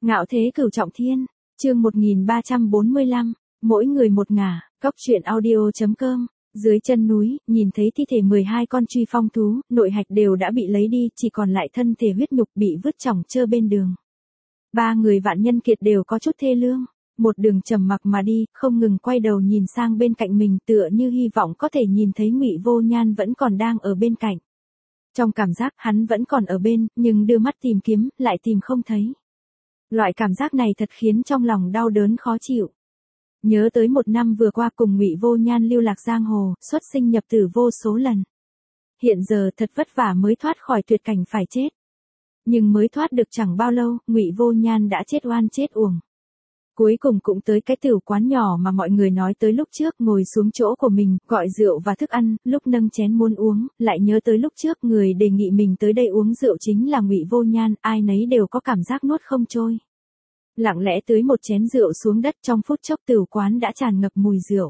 Ngạo thế cửu trọng thiên, chương 1345, mỗi người một ngả, Cóc truyện audio.com. Dưới chân núi, nhìn thấy thi thể 12 con truy phong thú, nội hạch đều đã bị lấy đi, chỉ còn lại thân thể huyết nhục bị vứt chỏng chơ bên đường. Ba người Vạn Nhân Kiệt đều có chút thê lương, một đường trầm mặc mà đi, không ngừng quay đầu nhìn sang bên cạnh mình, tựa như hy vọng có thể nhìn thấy Ngụy Vô Nhan vẫn còn đang ở bên cạnh. Trong cảm giác hắn vẫn còn ở bên, nhưng đưa mắt tìm kiếm, lại tìm không thấy. Loại cảm giác này thật khiến trong lòng đau đớn khó chịu. Nhớ tới một năm vừa qua cùng Ngụy Vô Nhan lưu lạc giang hồ, xuất sinh nhập tử vô số lần. Hiện giờ thật vất vả mới thoát khỏi tuyệt cảnh phải chết. Nhưng mới thoát được chẳng bao lâu, Ngụy Vô Nhan đã chết oan chết uổng. Cuối cùng cũng tới cái tửu quán nhỏ mà mọi người nói tới lúc trước, ngồi xuống chỗ của mình, gọi rượu và thức ăn, lúc nâng chén muốn uống, lại nhớ tới lúc trước người đề nghị mình tới đây uống rượu chính là Ngụy Vô Nhan, ai nấy đều có cảm giác nuốt không trôi. Lặng lẽ tưới một chén rượu xuống đất, trong phút chốc tửu quán đã tràn ngập mùi rượu.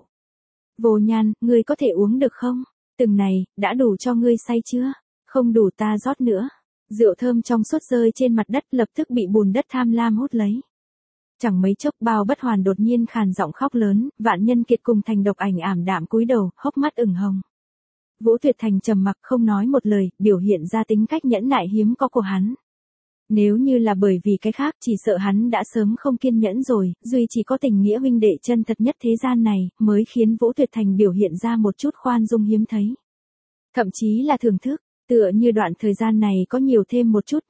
Vô Nhan, ngươi có thể uống được không? Từng này, đã đủ cho ngươi say chưa? Không đủ ta rót nữa. Rượu thơm trong suốt rơi trên mặt đất, lập tức bị bùn đất tham lam hút lấy. Chẳng mấy chốc Bao Bất Hoàn đột nhiên khàn giọng khóc lớn, Vạn Nhân Kiệt cùng Thành Độc Ảnh ảm đạm cúi đầu, hốc mắt ửng hồng. Vũ Tuyệt Thành trầm mặc không nói một lời, biểu hiện ra tính cách nhẫn nại hiếm có của hắn. Nếu như là bởi vì cái khác, chỉ sợ hắn đã sớm không kiên nhẫn rồi, duy chỉ có tình nghĩa huynh đệ chân thật nhất thế gian này, mới khiến Vũ Tuyệt Thành biểu hiện ra một chút khoan dung hiếm thấy. Thậm chí là thưởng thức, tựa như đoạn thời gian này có nhiều thêm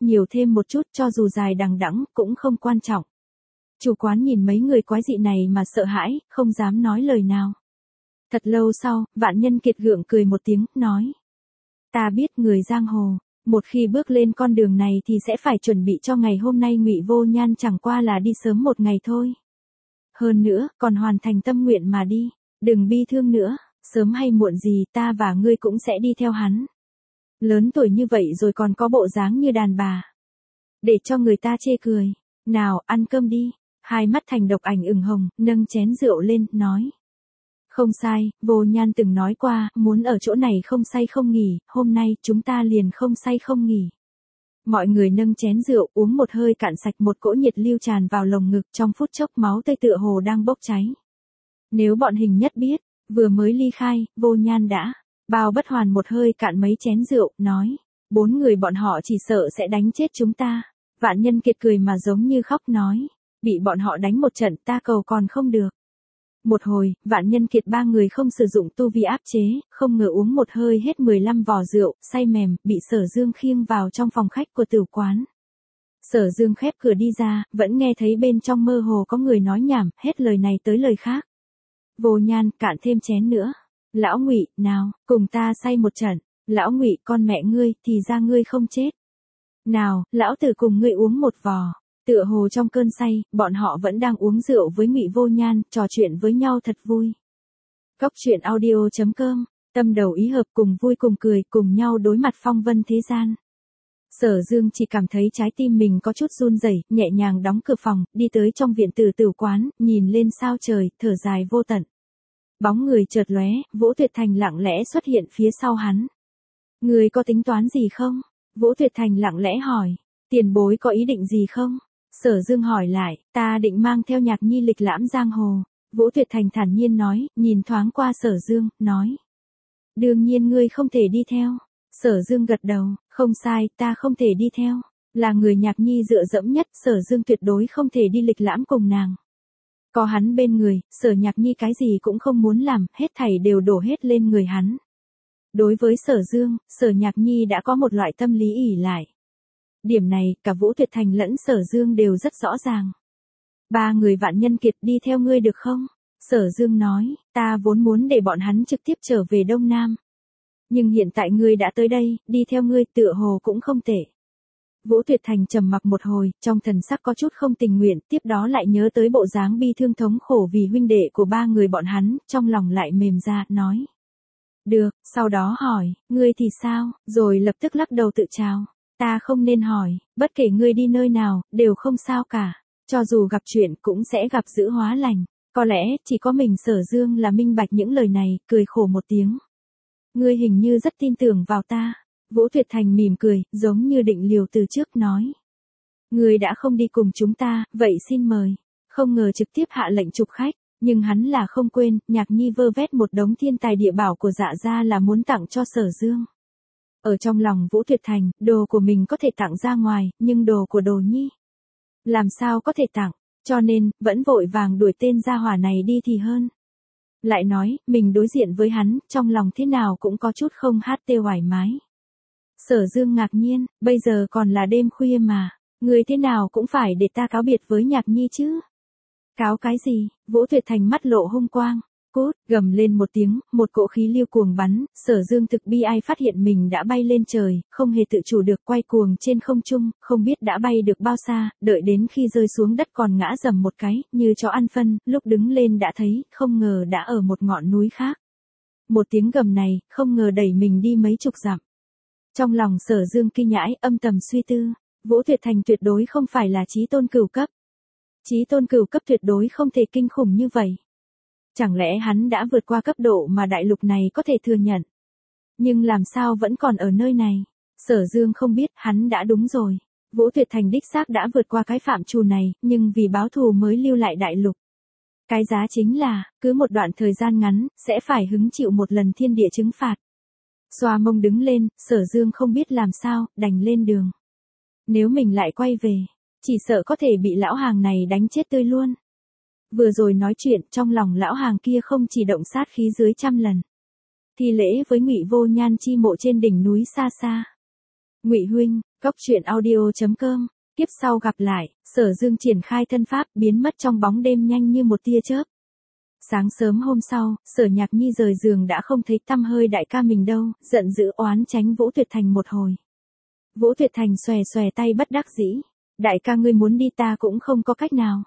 một chút, cho dù dài đằng đẵng cũng không quan trọng. Chủ quán nhìn mấy người quái dị này mà sợ hãi, không dám nói lời nào. Thật lâu sau, Vạn Nhân Kiệt gượng cười một tiếng, nói. Ta biết người giang hồ, một khi bước lên con đường này thì sẽ phải chuẩn bị cho ngày hôm nay. Ngụy Vô Nhan chẳng qua là đi sớm một ngày thôi. Hơn nữa, còn hoàn thành tâm nguyện mà đi, đừng bi thương nữa, sớm hay muộn gì ta và ngươi cũng sẽ đi theo hắn. Lớn tuổi như vậy rồi còn có bộ dáng như đàn bà. Để cho người ta chê cười, nào ăn cơm đi. Hai mắt Thành Độc Ảnh ửng hồng, nâng chén rượu lên, nói. Không sai, Vô Nhan từng nói qua, muốn ở chỗ này không say không nghỉ, hôm nay chúng ta liền không say không nghỉ. Mọi người nâng chén rượu, uống một hơi cạn sạch, một cỗ nhiệt lưu tràn vào lồng ngực, trong phút chốc máu tươi tựa hồ đang bốc cháy. Nếu bọn Hình Nhất biết, vừa mới ly khai, Vô Nhan đã. Bao Bất Hoàn một hơi cạn mấy chén rượu, nói. 4 người bọn họ chỉ sợ sẽ đánh chết chúng ta. Vạn Nhân Kiệt cười mà giống như khóc, nói. Bị bọn họ đánh một trận ta cầu còn không được. Một hồi, Vạn Nhân Kiệt 3 người không sử dụng tu vi áp chế, không ngờ uống một hơi hết 15 vò rượu, say mềm, bị Sở Dương khiêng vào trong phòng khách của tửu quán. Sở Dương khép cửa đi ra, vẫn nghe thấy bên trong mơ hồ có người nói nhảm, hết lời này tới lời khác. Vô Nhan, cạn thêm chén nữa. Lão Ngụy, nào, cùng ta say một trận. Lão Ngụy, con mẹ ngươi, thì ra ngươi không chết. Nào, lão tử cùng ngươi uống một vò. Tựa hồ trong cơn say, bọn họ vẫn đang uống rượu với Ngụy Vô Nhan, trò chuyện với nhau thật vui. Cóc truyện audio.com, tâm đầu ý hợp, cùng vui cùng cười, cùng nhau đối mặt phong vân thế gian. Sở Dương chỉ cảm thấy trái tim mình có chút run rẩy, nhẹ nhàng đóng cửa phòng, đi tới trong viện tửu quán, nhìn lên sao trời, thở dài vô tận. Bóng người chợt lóe, Vũ Tuyệt Thành lặng lẽ xuất hiện phía sau hắn. Người có tính toán gì không? Vũ Tuyệt Thành lặng lẽ hỏi. Tiền bối có ý định gì không? Sở Dương hỏi lại, ta định mang theo Nhạc Nhi lịch lãm giang hồ. Vũ Tuyệt Thành thản nhiên nói, nhìn thoáng qua Sở Dương, nói. Đương nhiên ngươi không thể đi theo. Sở Dương gật đầu, không sai, ta không thể đi theo. Là người Nhạc Nhi dựa dẫm nhất, Sở Dương tuyệt đối không thể đi lịch lãm cùng nàng. Có hắn bên người, Sở Nhạc Nhi cái gì cũng không muốn làm, hết thảy đều đổ hết lên người hắn. Đối với Sở Dương, Sở Nhạc Nhi đã có một loại tâm lý ỷ lại. Điểm này, cả Vũ Tuyệt Thành lẫn Sở Dương đều rất rõ ràng. 3 người Vạn Nhân Kiệt đi theo ngươi được không? Sở Dương nói, ta vốn muốn để bọn hắn trực tiếp trở về Đông Nam. Nhưng hiện tại ngươi đã tới đây, đi theo ngươi tựa hồ cũng không tệ. Vũ Tuyệt Thành trầm mặc một hồi, trong thần sắc có chút không tình nguyện, tiếp đó lại nhớ tới bộ dáng bi thương thống khổ vì huynh đệ của 3 người bọn hắn, trong lòng lại mềm ra, nói. Được, sau đó hỏi, ngươi thì sao, rồi lập tức lắc đầu tự trào. Ta không nên hỏi, bất kể ngươi đi nơi nào, đều không sao cả. Cho dù gặp chuyện cũng sẽ gặp dữ hóa lành. Có lẽ, chỉ có mình Sở Dương là minh bạch những lời này, cười khổ một tiếng. Ngươi hình như rất tin tưởng vào ta. Vũ Tuyệt Thành mỉm cười, giống như định liều từ trước, nói. Người đã không đi cùng chúng ta, vậy xin mời. Không ngờ trực tiếp hạ lệnh chụp khách, nhưng hắn là không quên, Nhạc Nhi vơ vét một đống thiên tài địa bảo của Dạ gia là muốn tặng cho Sở Dương. Ở trong lòng Vũ Tuyệt Thành, đồ của mình có thể tặng ra ngoài, nhưng đồ của Đồ Nhi làm sao có thể tặng, cho nên, vẫn vội vàng đuổi tên gia hỏa này đi thì hơn. Lại nói, mình đối diện với hắn, trong lòng thế nào cũng có chút không hát tê oải mái. Sở Dương ngạc nhiên, bây giờ còn là đêm khuya mà, người thế nào cũng phải để ta cáo biệt với Nhạc Nhi chứ. Cáo cái gì? Vũ Tuyệt Thành mắt lộ hung quang. Cút, gầm lên một tiếng, một cỗ khí lưu cuồng bắn, Sở Dương thực bi ai phát hiện mình đã bay lên trời, không hề tự chủ được quay cuồng trên không trung, không biết đã bay được bao xa, đợi đến khi rơi xuống đất còn ngã dầm một cái, như chó ăn phân, lúc đứng lên đã thấy, không ngờ đã ở một ngọn núi khác. Một tiếng gầm này, không ngờ đẩy mình đi mấy chục dặm. Trong lòng Sở Dương kinh nhãi, âm thầm suy tư, Vũ Tuyệt Thành tuyệt đối không phải là chí tôn cửu cấp. Chí tôn cửu cấp tuyệt đối không thể kinh khủng như vậy. Chẳng lẽ hắn đã vượt qua cấp độ mà đại lục này có thể thừa nhận? Nhưng làm sao vẫn còn ở nơi này? Sở Dương không biết, hắn đã đúng rồi. Vũ Tuyệt Thành đích xác đã vượt qua cái phạm trù này, nhưng vì báo thù mới lưu lại đại lục. Cái giá chính là, cứ một đoạn thời gian ngắn, sẽ phải hứng chịu một lần thiên địa trừng phạt. Xoa mông đứng lên, Sở Dương không biết làm sao, đành lên đường. Nếu mình lại quay về, chỉ sợ có thể bị lão hàng này đánh chết tươi luôn. Vừa rồi nói chuyện, trong lòng lão hàng kia không chỉ động sát khí dưới 100 lần. Thi lễ với Ngụy Vô Nhan chi mộ trên đỉnh núi xa xa. Ngụy huynh, coctruyện.audio.com, tiếp sau gặp lại. Sở Dương triển khai thân pháp, biến mất trong bóng đêm nhanh như một tia chớp. Sáng sớm hôm sau, Sở Nhạc Nhi rời giường đã không thấy tăm hơi đại ca mình đâu, giận dữ oán tránh Vũ Tuyệt Thành một hồi. Vũ Tuyệt Thành xòe xòe tay bất đắc dĩ. Đại ca ngươi muốn đi ta cũng không có cách nào.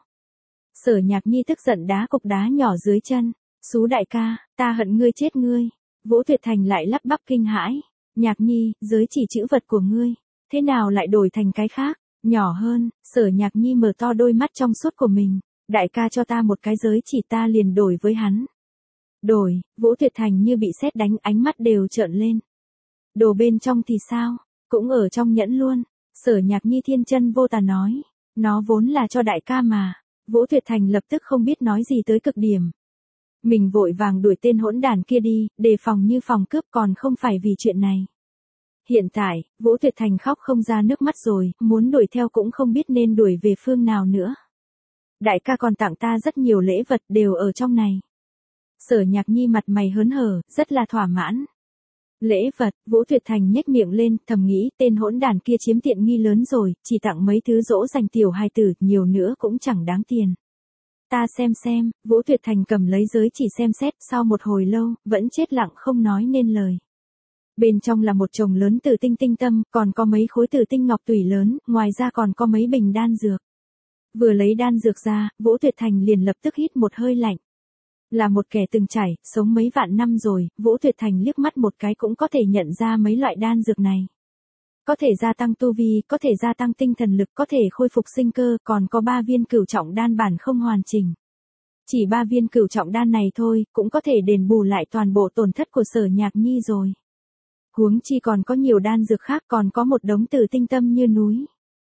Sở Nhạc Nhi tức giận đá cục đá nhỏ dưới chân. Xú đại ca, ta hận ngươi chết ngươi. Vũ Tuyệt Thành lại lắp bắp kinh hãi. Nhạc Nhi, giới chỉ chữ vật của ngươi, thế nào lại đổi thành cái khác, nhỏ hơn? Sở Nhạc Nhi mở to đôi mắt trong suốt của mình. Đại ca cho ta một cái giới chỉ ta liền đổi với hắn. Đổi? Vũ Tuyệt Thành như bị sét đánh, ánh mắt đều trợn lên. Đồ bên trong thì sao? Cũng ở trong nhẫn luôn. Sở Nhạc Nhi thiên chân vô tà nói. Nó vốn là cho đại ca mà. Vũ Tuyệt Thành lập tức không biết nói gì tới cực điểm. Mình vội vàng đuổi tên hỗn đản kia đi, đề phòng như phòng cướp, còn không phải vì chuyện này. Hiện tại, Vũ Tuyệt Thành khóc không ra nước mắt rồi, muốn đuổi theo cũng không biết nên đuổi về phương nào nữa. Đại ca còn tặng ta rất nhiều lễ vật đều ở trong này. Sở Nhạc Nhi mặt mày hớn hở, rất là thỏa mãn. Lễ vật? Vũ Tuyệt Thành nhếch miệng lên, thầm nghĩ tên hỗn đản kia chiếm tiện nghi lớn rồi, chỉ tặng mấy thứ dỗ dành tiểu hài tử, nhiều nữa cũng chẳng đáng tiền. Ta xem, Vũ Tuyệt Thành cầm lấy giới chỉ xem xét, sau một hồi lâu, vẫn chết lặng không nói nên lời. Bên trong là một chồng lớn tử tinh tinh tâm, còn có mấy khối tử tinh ngọc tủy lớn, ngoài ra còn có mấy bình đan dược. Vừa lấy đan dược ra, Vũ Tuyệt Thành liền lập tức hít một hơi lạnh. Là một kẻ từng trải, sống mấy vạn năm rồi, Vũ Tuyệt Thành liếc mắt một cái cũng có thể nhận ra mấy loại đan dược này. Có thể gia tăng tu vi, có thể gia tăng tinh thần lực, có thể khôi phục sinh cơ, còn có 3 viên cửu trọng đan bản không hoàn chỉnh. Chỉ 3 viên cửu trọng đan này thôi, cũng có thể đền bù lại toàn bộ tổn thất của Sở Nhạc Nhi rồi. Huống chi còn có nhiều đan dược khác, còn có một đống tử tinh tâm như núi.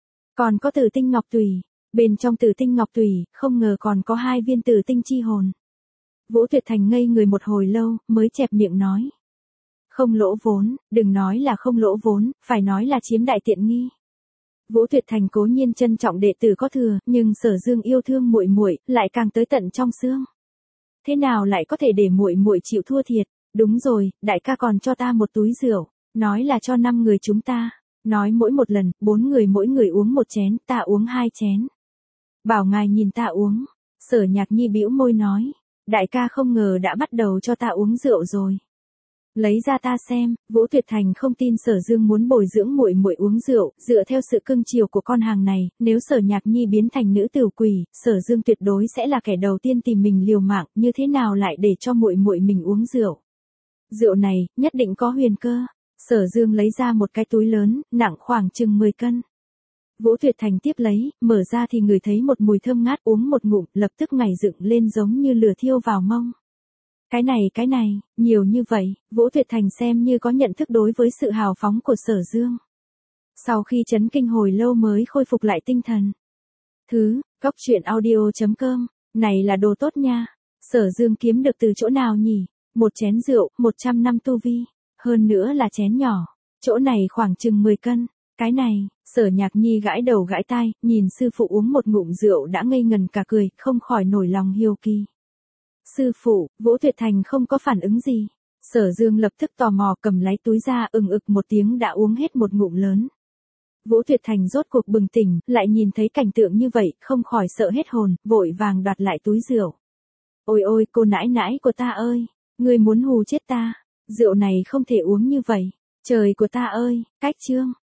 Còn có tử tinh ngọc tùy, bên trong tử tinh ngọc tùy, không ngờ còn có 2 viên tử tinh chi hồn. Vũ Tuyệt Thành ngây người một hồi lâu, mới chẹp miệng nói. Không lỗ vốn, đừng nói là không lỗ vốn, phải nói là chiếm đại tiện nghi. Vũ Tuyệt Thành cố nhiên trân trọng đệ tử có thừa, nhưng Sở Dương yêu thương muội muội, lại càng tới tận trong xương. Thế nào lại có thể để muội muội chịu thua thiệt? Đúng rồi, đại ca còn cho ta một túi rượu, nói là cho 5 người chúng ta, nói mỗi một lần, 4 người mỗi người uống 1 chén, ta uống 2 chén. Bảo ngài nhìn ta uống. Sở Nhạc Nhi bĩu môi nói, đại ca không ngờ đã bắt đầu cho ta uống rượu rồi. Lấy ra ta xem. Vũ Tuyệt Thành không tin Sở Dương muốn bồi dưỡng muội muội uống rượu, dựa theo sự cưng chiều của con hàng này, nếu Sở Nhạc Nhi biến thành nữ tử quỷ, Sở Dương tuyệt đối sẽ là kẻ đầu tiên tìm mình liều mạng, như thế nào lại để cho muội muội mình uống rượu. Rượu này, nhất định có huyền cơ. Sở Dương lấy ra một cái túi lớn, nặng khoảng chừng 10 cân. Vũ Tuyệt Thành tiếp lấy, mở ra thì ngửi thấy một mùi thơm ngát, uống một ngụm, lập tức ngảy dựng lên giống như lửa thiêu vào mông. Cái này, nhiều như vậy, Vũ Tuyệt Thành xem như có nhận thức đối với sự hào phóng của Sở Dương. Sau khi chấn kinh hồi lâu mới khôi phục lại tinh thần. Cóc truyện audio.com, này là đồ tốt nha. Sở Dương kiếm được từ chỗ nào nhỉ? Một chén rượu, 100 năm tu vi. Hơn nữa là chén nhỏ. Chỗ này khoảng chừng 10 cân. Cái này, Sở Nhạc Nhi gãi đầu gãi tai, nhìn sư phụ uống một ngụm rượu đã ngây ngần cả cười, không khỏi nổi lòng hiếu kỳ. Sư phụ, Vũ Tuyệt Thành không có phản ứng gì. Sở Dương lập tức tò mò cầm lấy túi ra ực một tiếng đã uống hết một ngụm lớn. Vũ Tuyệt Thành rốt cuộc bừng tỉnh, lại nhìn thấy cảnh tượng như vậy, không khỏi sợ hết hồn, vội vàng đoạt lại túi rượu. Ôi ôi cô nãi nãi của ta ơi, ngươi muốn hù chết ta, rượu này không thể uống như vậy, trời của ta ơi, cách chương.